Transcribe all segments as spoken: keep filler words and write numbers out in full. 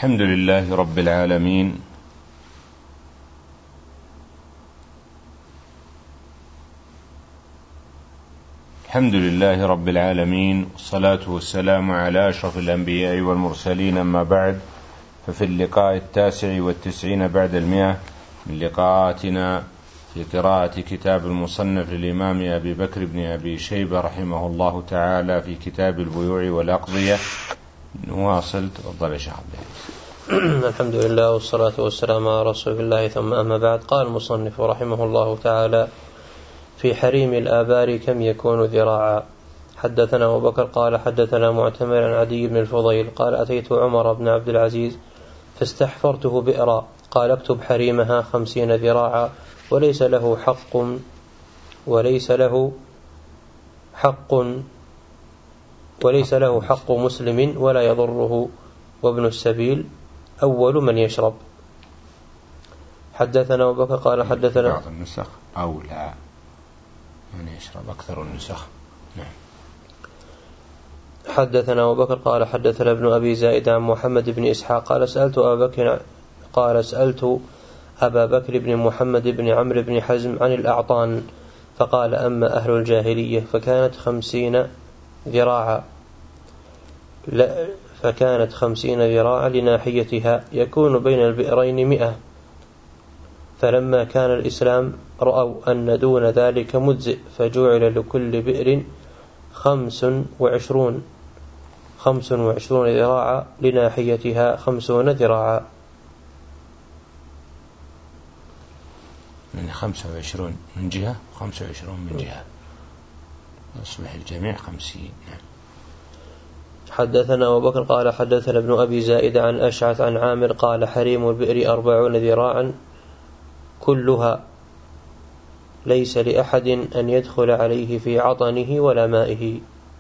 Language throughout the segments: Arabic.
الحمد لله رب العالمين، الحمد لله رب العالمين والصلاة والسلام على أشرف الأنبياء والمرسلين، أما بعد، ففي اللقاء التاسع والتسعين بعد المئة من لقاءاتنا في قراءة كتاب المصنف للإمام أبي بكر بن أبي شيبة رحمه الله تعالى في كتاب البيوع والأقضية، نواصل. تفضل يا شيخ عبد العزيز. الحمد لله والصلاة والسلام على رسول الله، ثم أما بعد. قال المصنف رحمه الله تعالى: في حريم الآبار كم يكون ذراعا. حدثنا أبو بكر قال حدثنا معتمر عن عدي بن الفضيل قال: أتيت عمر بن عبد العزيز فاستحفرته بئرا، قال: اكتب حريمها خمسين ذراعا، وليس له حق وليس له حق وليس له حق مسلم ولا يضره، وابن السبيل أول من يشرب. حدثنا أبو بكر قال حدثنا بعض النسخ أو لا من يشرب، أكثر النسخ. نعم. حدثنا أبو بكر قال حدثنا ابن أبي زائد عن محمد بن إسحاق قال سألت أبا بكر قال سألت أبا بكر بن محمد بن عمرو بن حزم عن الأعطان، فقال: أما أهل الجاهلية فكانت خمسين ذراعا لا فكانت خمسين ذراعا لناحيتها، يكون بين البئرين مئة، فلما كان الإسلام رأوا أن دون ذلك مجزئ، فجعل لكل بئر خمس وعشرون خمس وعشرون ذراعا لناحيتها خمسون ذراعا. من خمسة وعشرون من جهة خمسة وعشرون من جهة، يصبح الجميع خمسين. حدثنا أبو بكر قال حدثنا ابن أبي زائد عن أشعث عن عامر قال: حريم البئر أربعون ذراعا كلها، ليس لأحد أن يدخل عليه في عطنه ولا مائه.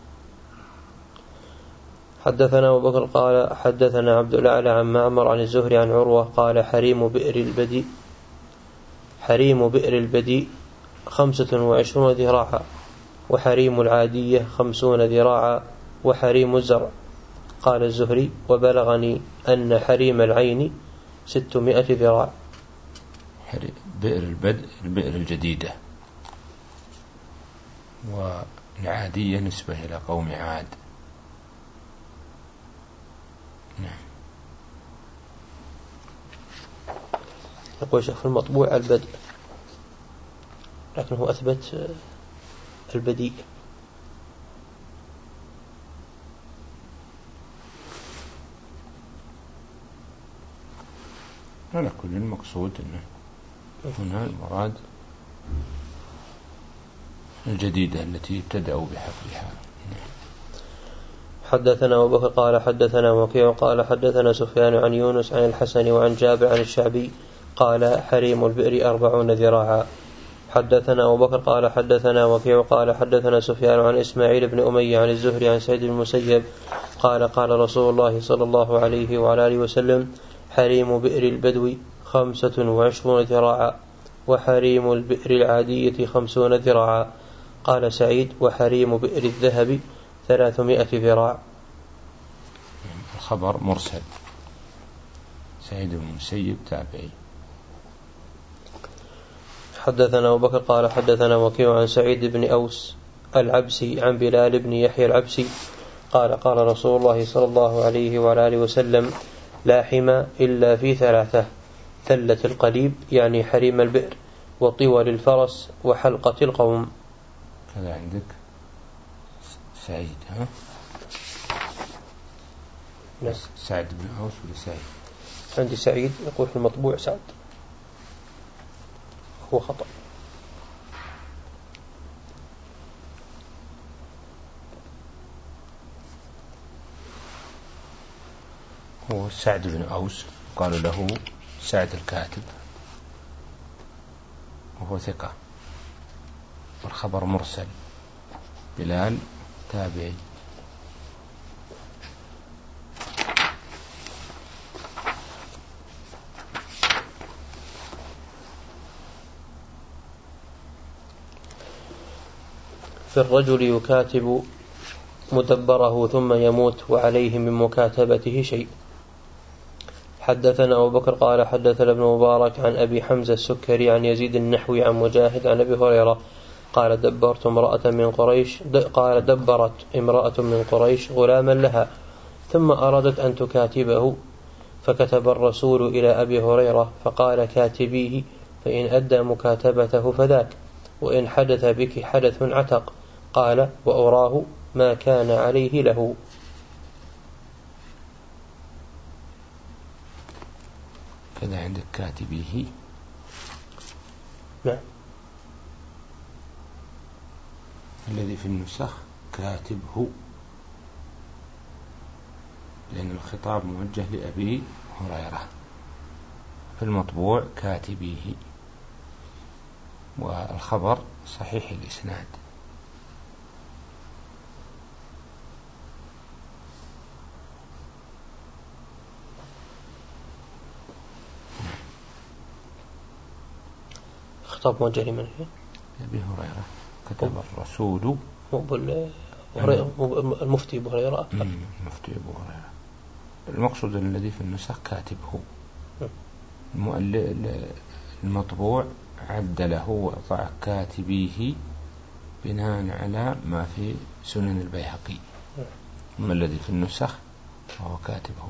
حدثنا أبو بكر قال حدثنا عبد الأعلى عن معمر عن الزهري عن عروة قال: حريم بئر البدي حريم بئر البدي خمسة وعشرون ذراعا، وحريم العادية خمسون ذراعا، وحريم الزرع. قال الزهري: وبلغني أن حريم العين ستمائة ذراع. بئر البدء البئر الجديدة، والعادية نسبة إلى قوم عاد. نعم. يقول شيخ في المطبوع البدء، لكنه أثبت البديء. على كل المقصود أنه هنا المراد الجديدة التي ابتدأوا بحفرها. حدثنا أبو بكر قال حدثنا وكيع قال حدثنا سفيان عن يونس عن الحسن وعن جابر عن الشعبي قال: حريم البئر أربعون ذراعا. حدثنا أبو بكر قال حدثنا وكيع قال حدثنا سفيان عن إسماعيل بن أمية عن الزهري عن سعيد بن المسيب قال: قال رسول الله صلى الله عليه وعلى آله وسلم: حريم بئر البدو خمسة وعشرون ذراعا، وحريم البئر العادية خمسون ذراعا. قال سعيد: وحريم بئر الذهب ثلاثمائة ذراع. الخبر مرسل، سعيد بن المسيب تابعي. حدثنا أبو بكر قال حدثنا وكيع عن سعيد بن أوس العبسي عن بلال بن يحيى العبسي قال: قال رسول الله صلى الله عليه وعلى آله وسلم: لا حمى إلا في ثلاثة: ثلة القليب يعني حريم البئر، وطول الفرس، وحلقة القوم. هذا عندك سعيد؟ ها؟ لا. سعد بن أوس ولا سعيد؟ عندي سعيد، يقول في المطبوع سعد، هو خطأ. هو سعد بن أوس، قالوا له سعد الكاتب، وهو ثقة، والخبر مرسل. بلال تابعي. في الرجل يكاتب مدبره ثم يموت وعليه من مكاتبته شيء. حدثنا أبو بكر قال حدثنا ابن مبارك عن أبي حمزة السكري عن يزيد النحوي عن مجاهد عن أبي هريرة قال دبرت امرأة من قريش قال دبرت امرأة من قريش غلاما لها ثم أرادت أن تكاتبه فكتب الرسول إلى أبي هريرة فقال كاتبيه فإن أدى مكاتبته فذاك وإن حدث بك حدث عتق. قال وأراه ما كان عليه له. كذا عندك كاتبيه. نعم. الذي في النسخ كاتبه لأن الخطاب موجه لأبي هريرة، في المطبوع كاتبيه، والخبر صحيح الإسناد. خطاب موجه لمن فيه؟ أبي هريرة. كتب الرسول المفتي أبو هريرة. المفتي أبو هريرة. المقصود الذي في النسخ كاتبه. المطبوع عدله وضع كاتبيه بناء على ما في سنن البيهقي، أما الذي في النسخ فهو كاتبه.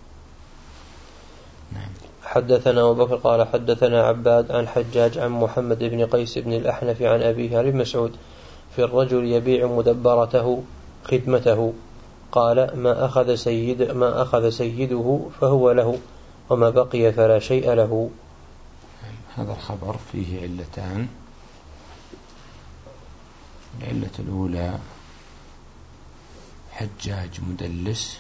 نعم. حدثنا أبو بكر قال حدثنا عباد عن حجاج عن محمد بن قيس بن الأحنف عن أبيه عن مسعود في الرجل يبيع مدبرته خدمته قال ما أخذ سيد ما أخذ سيده فهو له وما بقي فلا شيء له. هذا الخبر فيه علتان. العلة الأولى حجاج مدلس،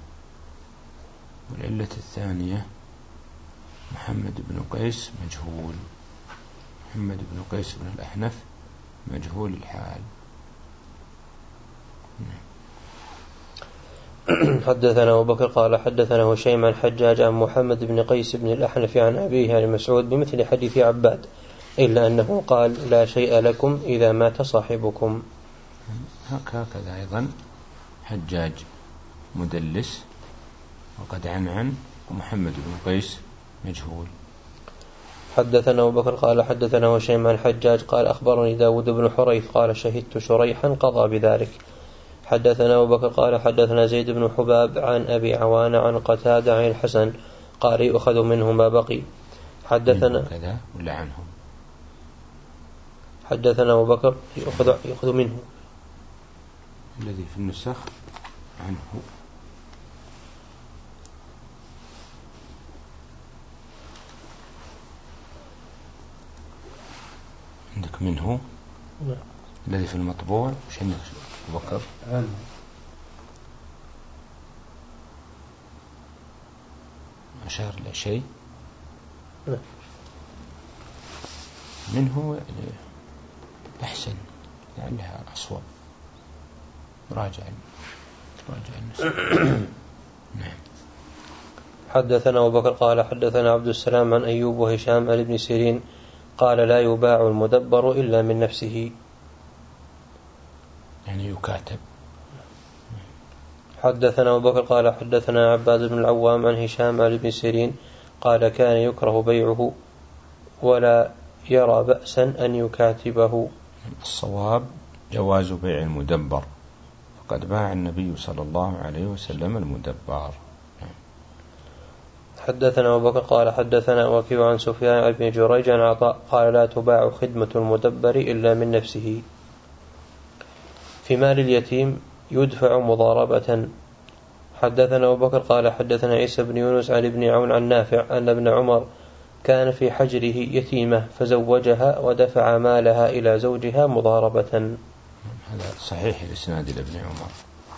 والعلة الثانية محمد بن قيس مجهول. محمد بن قيس بن الأحنف مجهول الحال. حدثنا أبو بكر قال حدثنا هشيم عن حجاج عن محمد بن قيس بن الأحنف عن أبيه عن مسعود بمثل حديث عباد، إلا أنه قال لا شيء لكم إذا مات صاحبكم. هكذا أيضا حجاج مدلس وقد عنعن، ومحمد بن قيس مجهول. حدثنا أبو بكر قال حدثنا هشيم عن حجاج قال أخبرني داود بن حريث قال شهدت شريحا قضى بذلك. حدثنا أبو بكر قال حدثنا زيد بن حباب عن أبي عوان عن قتادة عن الحسن قال يؤخذ منه ما بقي. حدثنا كذا ولا عنهم؟ حدثنا أبو بكر يؤخذ, يؤخذ منه الذي في النسخ عنه. عندك منه؟ نعم. الذي في المطبوع وش عندك أبو بكر؟ عنه. أشار لشيء. نعم. منه يعني أحسن، لعلها أصوب. راجع راجع النسخ. نعم. حدثنا أبو بكر قال حدثنا عبد السلام عن أيوب وهشام عن ابن سيرين قال لا يباع المدبر إلا من نفسه، يعني يكاتب. حدثنا أبو بكر قال حدثنا عباد بن العوام عن هشام عن ابن سيرين قال كان يكره بيعه ولا يرى بأسا أن يكاتبه. الصواب جواز بيع المدبر، فقد باع النبي صلى الله عليه وسلم المدبر. حدثنا أبو بكر قال حدثنا وكيع عن سفيان بن جريج عن عطاء قال لا تباع خدمة المدبر إلا من نفسه. في مال اليتيم يدفع مضاربة. حدثنا أبو بكر قال حدثنا عيسى بن يونس عن ابن عون عن نافع أن ابن عمر كان في حجره يتيمة فزوجها ودفع مالها إلى زوجها مضاربة. هذا صحيح الإسناد لابن عمر.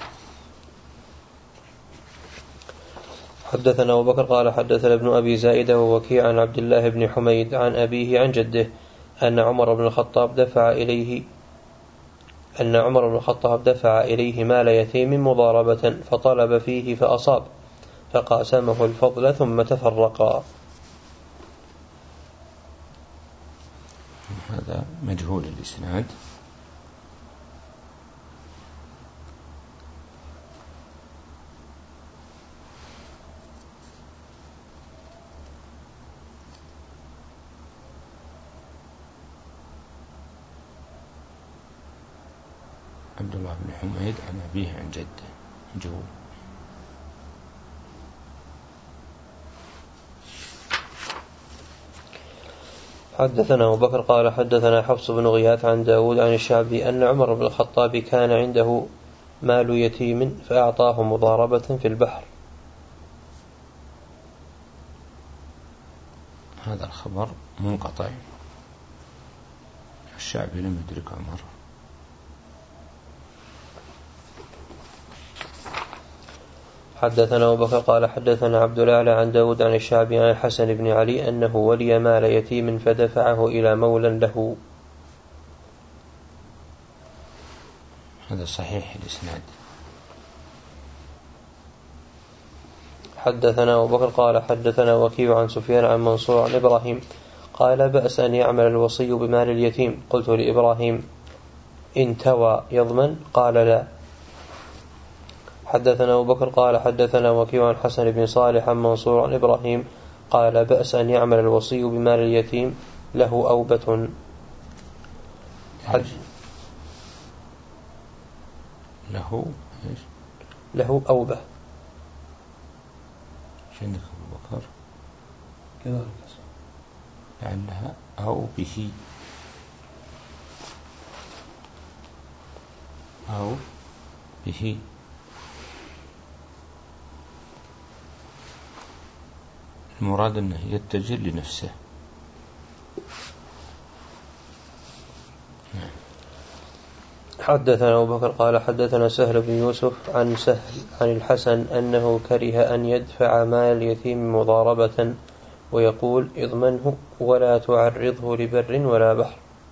حدثنا أبو بكر قال حدثنا ابن أبي زائدة ووكيع عن عبد الله بن حميد عن أبيه عن جده أن عمر بن الخطاب دفع إليه أن عمر بن الخطاب دفع إليه مال يتيم مضاربة فطلب فيه فأصاب فقاسمه الفضل ثم تفرقا. هذا مجهول الإسناد. عبد الله بن حميد عن أبيه عن جده جهول. حدثنا أبو بكر قال حدثنا حفص بن غياث عن داود عن الشعبي أن عمر بن الخطاب كان عنده مال يتيم فأعطاه مضاربة في البحر. هذا الخبر منقطع، الشعبي لم يدرك عمر. حدثنا أبو بكر قال حدثنا عبد الأعلى عن داود عن الشعبي عن الحسن بن علي أنه ولي مال يتيم فدفعه إلى مولى له. هذا صحيح الإسناد. حدثنا أبو بكر قال حدثنا وكيع عن سفيان عن منصور عن إبراهيم قال بأس أن يعمل الوصي بمال اليتيم. قلت لإبراهيم إن توى يضمن؟ قال لا. حدثنا أبو بكر قال حدثنا وكيع عن حسن بن صالح عن منصور عن إبراهيم قال بأس أن يعمل الوصي بمال اليتيم له أوبة. حد له إيش؟ له أوبة. عندك أبو بكر كذلك لعلها أو به أو به المراد أنه يتجه لنفسه. حدثنا أبو بكر قال حدثنا سهل بن يوسف عن سهل عن الحسن أنه كره أن يدفع مال اليتيم مضاربة ويقول اضمنه ولا تعرضه لبر ولا بحر.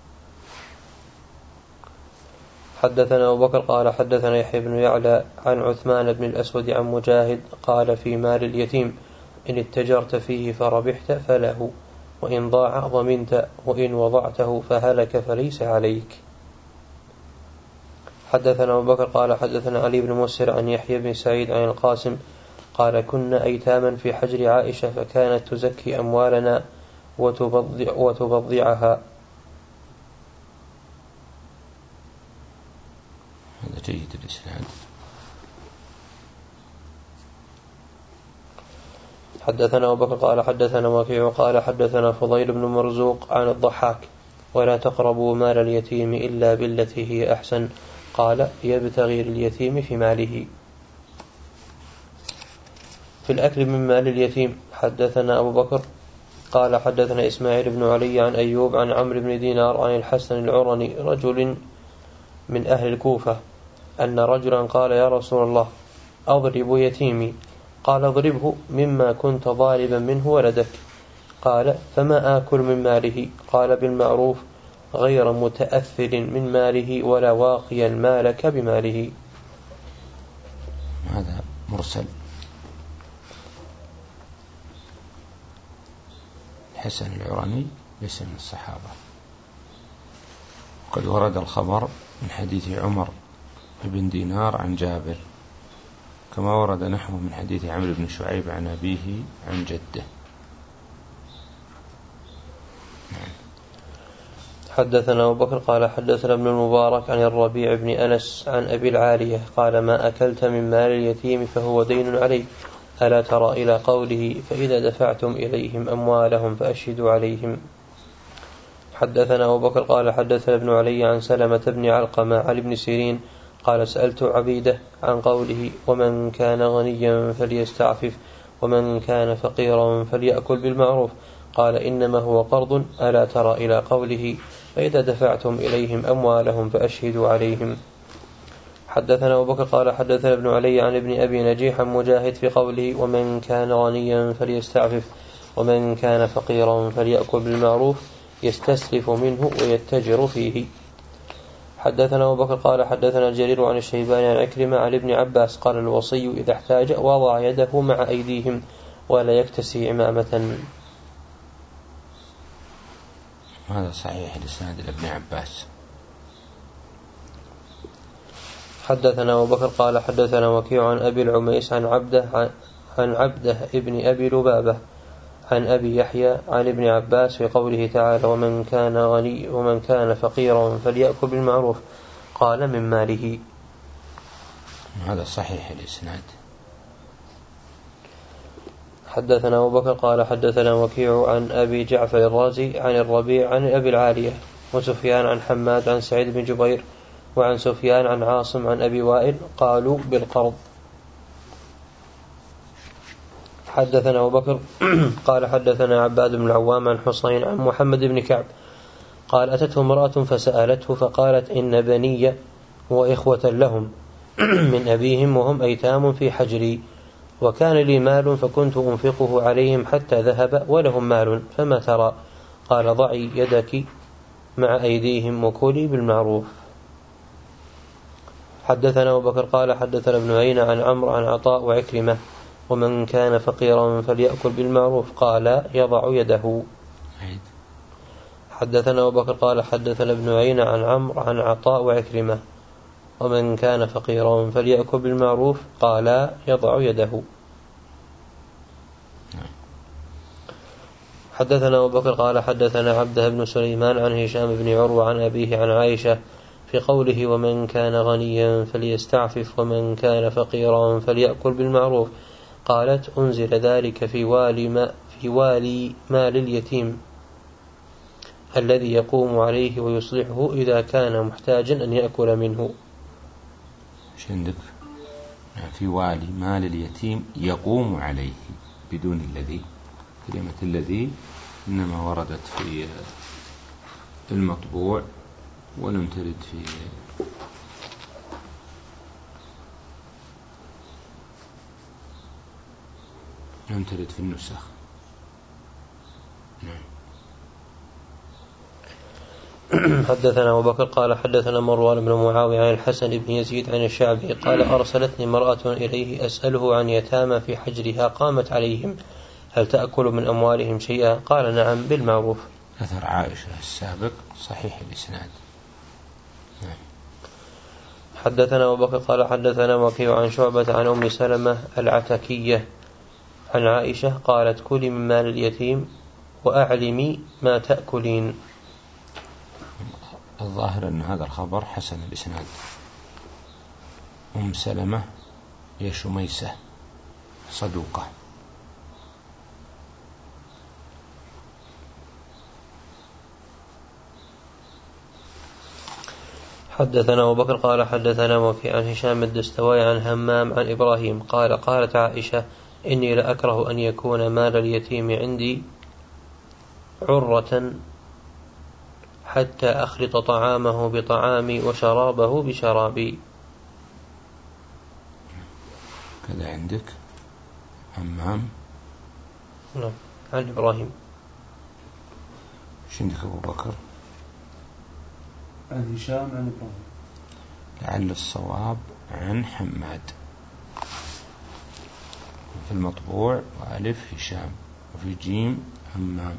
حدثنا أبو بكر قال حدثنا يحيى بن يعلى عن عثمان بن الأسود عن مجاهد قال في مال اليتيم إن اتجرت فيه فربحت فله وإن ضاع ضمنت وإن وضعته فهلك فليس عليك. حدثنا أبو بكر قال حدثنا علي بن مسهر عن يحيى بن سعيد عن القاسم قال كنا أيتاما في حجر عائشة فكانت تزكي أموالنا وتبضع وتبضعها. هذا جيد الإسناد. حدثنا أبو بكر قال حدثنا وكيع قال حدثنا فضيل بن مرزوق عن الضحاك ولا تقربوا مال اليتيم إلا بالتي هي أحسن قال يبتغي لليتيم في ماله. في الأكل من مال اليتيم. حدثنا أبو بكر قال حدثنا إسماعيل بن علي عن أيوب عن عمرو بن دينار عن الحسن العرني رجل من أهل الكوفة أن رجلا قال يا رسول الله أضرب يتيمي قال اضربه مما كنت ضاربا منه ولدك قال فما آكل من ماله قال بالمعروف غير متأثر من ماله ولا واقيا مالك بماله. هذا مرسل. الحسن العراني ليس من الصحابة. وقد ورد الخبر من حديث عمر بن دينار عن جابر كما ورد نحوه من حديث عمرو بن شعيب عن أبيه عن جده. حدثنا أبو بكر قال حدثنا ابن المبارك عن الربيع بن أنس عن أبي العالية قال ما أكلت من مال اليتيم فهو دين عليك ألا ترى إلى قوله فإذا دفعتم إليهم أموالهم فأشهدوا عليهم. حدثنا أبو بكر قال حدثنا ابن علي عن سلمة بن علقمة عن ابن سيرين قال سألت عبيدة عن قوله ومن كان غنيا فليستعفف ومن كان فقيرا فليأكل بالمعروف قال إنما هو قرض ألا ترى إلى قوله فإذا دفعتم إليهم أموالهم فأشهدوا عليهم. حدثنا أبو بكر قال حدثنا ابن علي عن ابن أبي نجيح عن مجاهد في قوله ومن كان غنيا فليستعفف ومن كان فقيرا فليأكل بالمعروف يستسلف منه ويتجر فيه. حدثنا أبو بكر قال حدثنا جرير عن الشيباني عن عكرمة عن ابن عباس قال الوصي إذا احتاج وضع يده مع أيديهم ولا يكتسي عمامة. هذا صحيح الإسناد لابن عباس. حدثنا أبو بكر قال حدثنا وكيع عن أبي العميس عن عبده عن, عن عبده ابن أبي لبابة عن أبي يحيى عن ابن عباس في قوله تعالى ومن كان غني ومن كان فقيرا فليأكل بالمعروف قال من ماله. هذا صحيح الإسناد. حدثنا أبو بكر قال حدثنا وكيع عن أبي جعفر الرازي عن الربيع عن أبي العالية وسفيان عن حماد عن سعيد بن جبير وعن سفيان عن عاصم عن أبي وائل قالوا بالقرض. حدثنا أبو بكر قال حدثنا عباد بن العوام عن حسين عن محمد بن كعب قال أتته امرأة فسألته فقالت إن بني وإخوة لهم من أبيهم وهم أيتام في حجري وكان لي مال فكنت أنفقه عليهم حتى ذهب ولهم مال فما ترى؟ قال ضعي يدك مع أيديهم وكلي بالمعروف. حدثنا أبو بكر قال حدثنا ابن عيينة عن عمرو عن عطاء وعكرمة ومن كان فقيرا فليأكل بالمعروف قال يضع يده. حدثنا أبو بكر قال حدثنا ابن عيينة عن عمرو عن عطاء وعكرمة ومن كان فقيرا فليأكل بالمعروف قال يضع يده. حدثنا أبو بكر قال حدثنا عبده بن سليمان عن هشام بن عروة عن أبيه عن عائشة في قوله ومن كان غنيا فليستعفف ومن كان فقيرا فليأكل بالمعروف قالت أنزل ذلك في والي ما في والي مال اليتيم الذي يقوم عليه ويصلحه إذا كان محتاجا أن يأكل منه. ايش عندك؟ في والي مال اليتيم يقوم عليه بدون الذي. كلمة الذي إنما وردت في المطبوع ولم ترد في لم ترد في النسخ. نعم. حدثنا أبو بكر قال حدثنا مروان بن معاوية عن الحسن بن يزيد عن الشعبي قال أرسلتني امرأة إليه أسأله عن يتامى في حجرها قامت عليهم هل تأكل من أموالهم شيئا؟ قال نعم بالمعروف. أثر عائشة السابق صحيح الإسناد. نعم. حدثنا أبو بكر قال حدثنا وكيع عن شعبة عن أم سلمة العتكية عن عائشة قالت كلي من مال اليتيم وأعلمي ما تأكلين. الظاهر أن هذا الخبر حسن الإسناد. أم سلمة هي شميسة صدوقة. حدثنا أبو بكر قال حدثنا وكيع عن هشام الدستوائي عن همام عن إبراهيم قال قالت عائشة إني لأكره أن يكون مال اليتيم عندي عرة حتى أخلط طعامه بطعامي وشرابه بشرابي. كذا عندك همام نعم عن إبراهيم. ايش عندك أبو بكر؟ عن هشام عن إبراهيم. لعل الصواب عن حماد في المطبوع وألف هشام وفي جيم همام.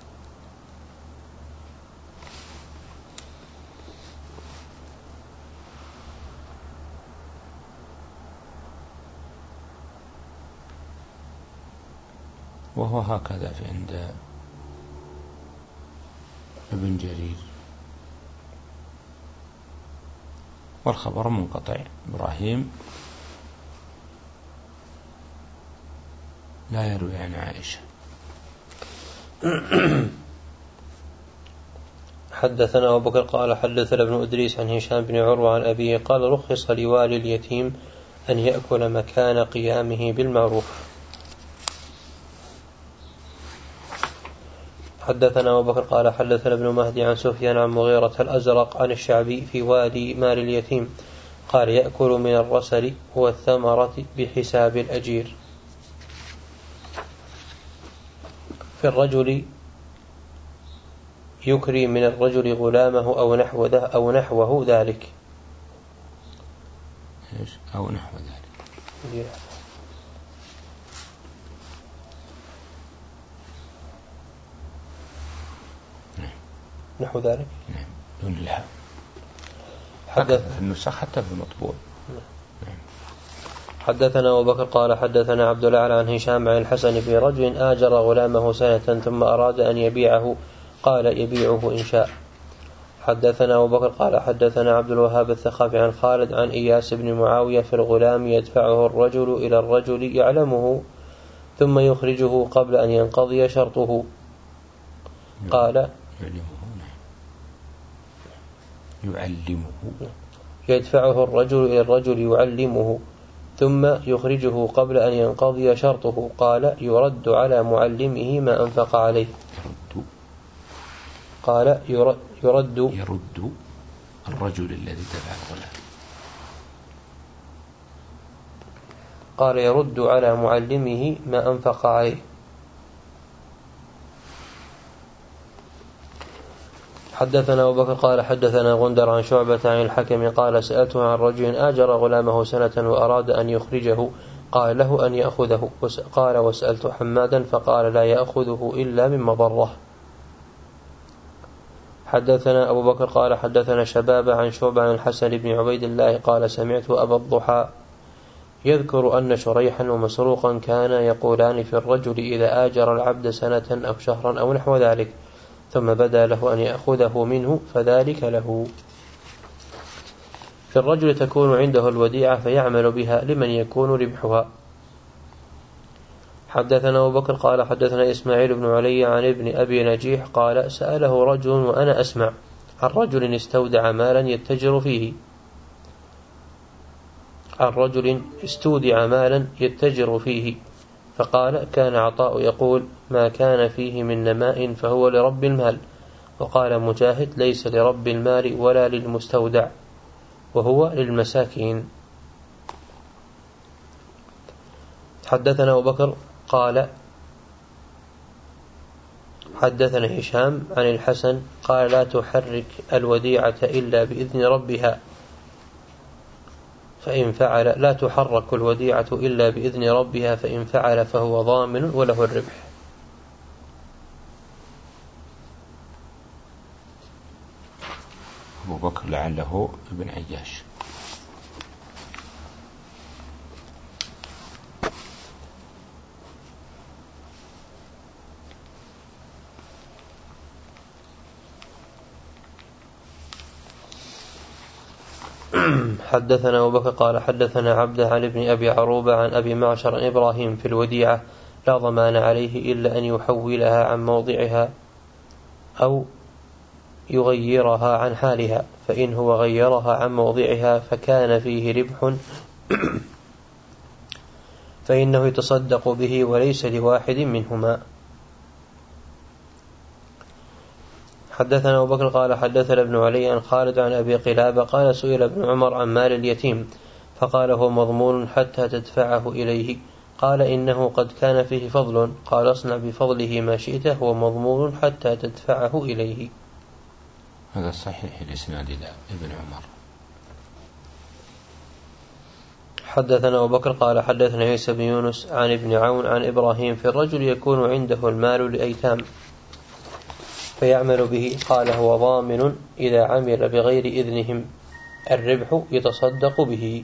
وهو هكذا في عند ابن جرير والخبر منقطع. إبراهيم لا يروي عن عائشة. حدثنا أبو بكر قال حدثنا ابن إدريس عن هشام بن عروة عن أبيه قال رخص لوالي اليتيم أن يأكل مكان قيامه بالمعروف. حدثنا أبو بكر قال حدثنا ابن مهدي عن سفيان عن مغيرة الأزرق عن الشعبي في والي مال اليتيم قال يأكل من الرسل والثمرة بحساب الأجير. في الرجل يكري من الرجل غلامه أو نحو ذا أو نحوه ذلك أو نحو ذلك. نحو ذلك. نعم دون الهاء. حدث في النسخ حتى في المطبوع. نعم. حدثنا أبو بكر قال حدثنا عبد الأعلى عن هشام عن الحسن في رجل آجر غلامه سنة ثم أراد أن يبيعه قال يبيعه إن شاء. حدثنا أبو بكر قال حدثنا عبد الوهاب الثقفي عن خالد عن إياس بن معاوية في الغلام يدفعه الرجل إلى الرجل يعلمه ثم يخرجه قبل أن ينقضي شرطه. قال يعلمه يدفعه الرجل إلى الرجل يعلمه ثم يخرجه قبل أن ينقضي شرطه. قال يرد على معلمه ما أنفق عليه. يرد قال يرد يرد, يرد الرجل الذي دفع الغلام. قال يرد على معلمه ما أنفق عليه. حدثنا أبو بكر قال حدثنا غندر عن شعبة عن الحكم قال سألته عن رجل آجر غلامه سنة وأراد أن يخرجه قال له أن يأخذه. قال وسألت حمادا فقال لا يأخذه إلا من مضرة. حدثنا أبو بكر قال حدثنا شباب عن شعبة عن الحسن بن عبيد الله قال سمعت أبا الضحى يذكر أن شريحا ومسروقا كانا يقولان في الرجل إذا آجر العبد سنة أو شهرا أو نحو ذلك ثم بدا له أن يأخذه منه فذلك له. في الرجل تكون عنده الوديعة فيعمل بها لمن يكون ربحها. حدثنا أبو بكر قال حدثنا إسماعيل بن علي عن ابن أبي نجيح قال سأله رجل وأنا أسمع عن رجل استودع مالا يتجر فيه عن رجل استودع مالا يتجر فيه فقال كان عطاء يقول ما كان فيه من نماء فهو لرب المال. وقال مجاهد ليس لرب المال ولا للمستودع وهو للمساكين. حدثنا أبو بكر قال حدثنا هشام عن الحسن قال لا تحرك الوديعة إلا بإذن ربها فإن فعل لا تحرك الوديعة إلا بإذن ربها فإن فعل فهو ضامن وله الربح. أبو بكر لعله ابن عياش. حدثنا أبو بكر قال حدثنا عبده عن ابن أبي عروبة عن أبي معشر عن إبراهيم في الوديعة لا ضمان عليه إلا أن يحولها عن موضعها أو يغيرها عن حالها فإن هو غيرها عن موضعها فكان فيه ربح فإنه يتصدق به وليس لواحد منهما. حدثنا أبو بكر قال حدثنا ابن علي عن خالد عن أبي قلابة قال سئل ابن عمر عن مال اليتيم فقال هو مضمون حتى تدفعه إليه. قال إنه قد كان فيه فضل قال اصنع بفضله ما شئت هو مضمون حتى تدفعه إليه. هذا صحيح الإسناد إلى ابن عمر. حدثنا أبو بكر قال حدثنا عيسى بن يونس عن ابن عون عن إبراهيم في الرجل يكون عنده المال لأيتام فيعمل به قال هو ضامن إذا عمل بغير إذنهم الربح يتصدق به.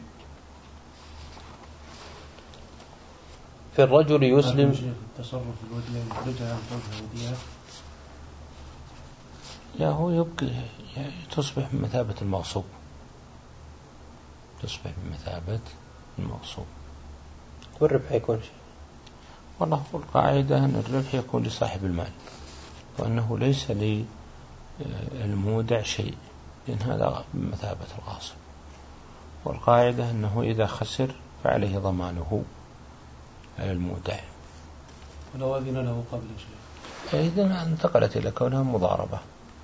في الرجل يسلم لا هو يبقى تصبح بمثابة المغصوب تصبح بمثابة المغصوب والربح يكون شيء. والله القاعدة أن الربح يكون لصاحب المال وأنه ليس للمودع شيء لأن هذا بمثابة الغاصب. والقاعدة أنه إذا خسر فعليه ضمانه على المودع ولو أذن له قبل شيء إذن انتقلت إلى كونها مضاربة.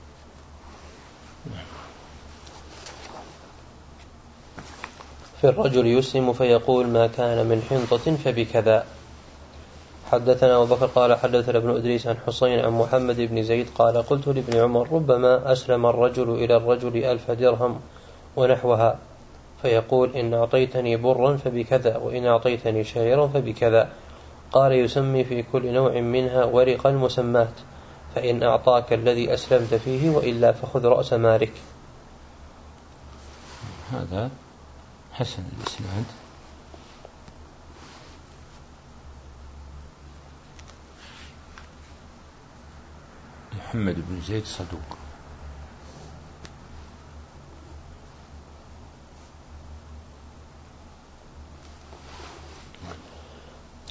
في الرجل يسلم فيقول ما كان من حنطة فبكذا. حدثنا أبو بكر قال حدثنا ابن إدريس عن حسين عن محمد بن زيد قال قلت لابن عمر ربما أسلم الرجل إلى الرجل ألف درهم ونحوها فيقول إن أعطيتني برا فبكذا وإن أعطيتني شعيرا فبكذا. قال يسمي في كل نوع منها ورق المسمات فإن أعطاك الذي أسلمت فيه وإلا فخذ رأس مالك. هذا حسن الإسناد. محمد بن زيد صدوق.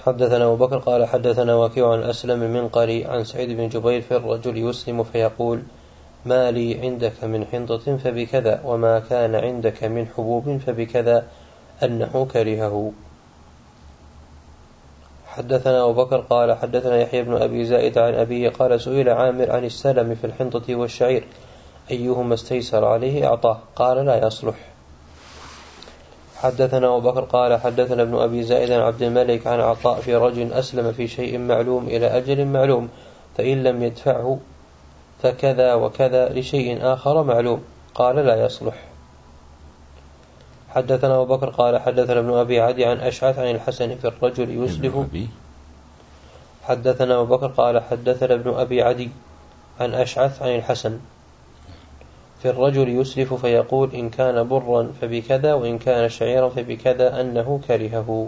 حدثنا أبو بكر قال حدثنا وكيع عن أسلم المنقري عن سعيد بن جبير في الرجل يسلم فيقول ما لي عندك من حنطة فبكذا وما كان عندك من حبوب فبكذا أنه كرهه. حدثنا أبو بكر قال حدثنا يحيى بن أبي زائد عن أبيه قال سئل عامر عن السلم في الحنطة والشعير أيهما استيسر عليه أعطاه قال لا يصلح. حدثنا أبو بكر قال حدثنا ابن أبي زائد عن عبد الملك عن عطاء في رجل أسلم في شيء معلوم إلى أجل معلوم فإن لم يدفعه فكذا وكذا لشيء آخر معلوم قال لا يصلح. حدثنا أبو بكر قال حدثنا ابن أبي عدي عن أشعث عن الحسن في الرجل يسلف. حدثنا أبو بكر قال حدثنا ابن أبي عدي عن أشعث عن الحسن في الرجل يسلف فيقول إن كان برا فبكذا وإن كان شعيرا فبكذا أنه كرهه.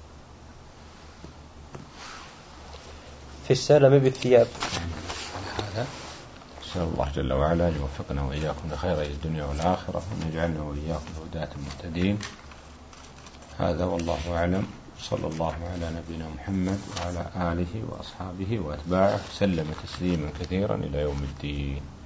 في السلم بالثياب. هذا نسأل الله جل وعلا أن يوفقنا وإياكم لخير الدنيا والآخرة وأن يجعلنا وإياكم هداة المهتدين. هذا والله أعلم. صلى الله على نبينا محمد وعلى آله وأصحابه وأتباعه سلم تسليما كثيرا إلى يوم الدين.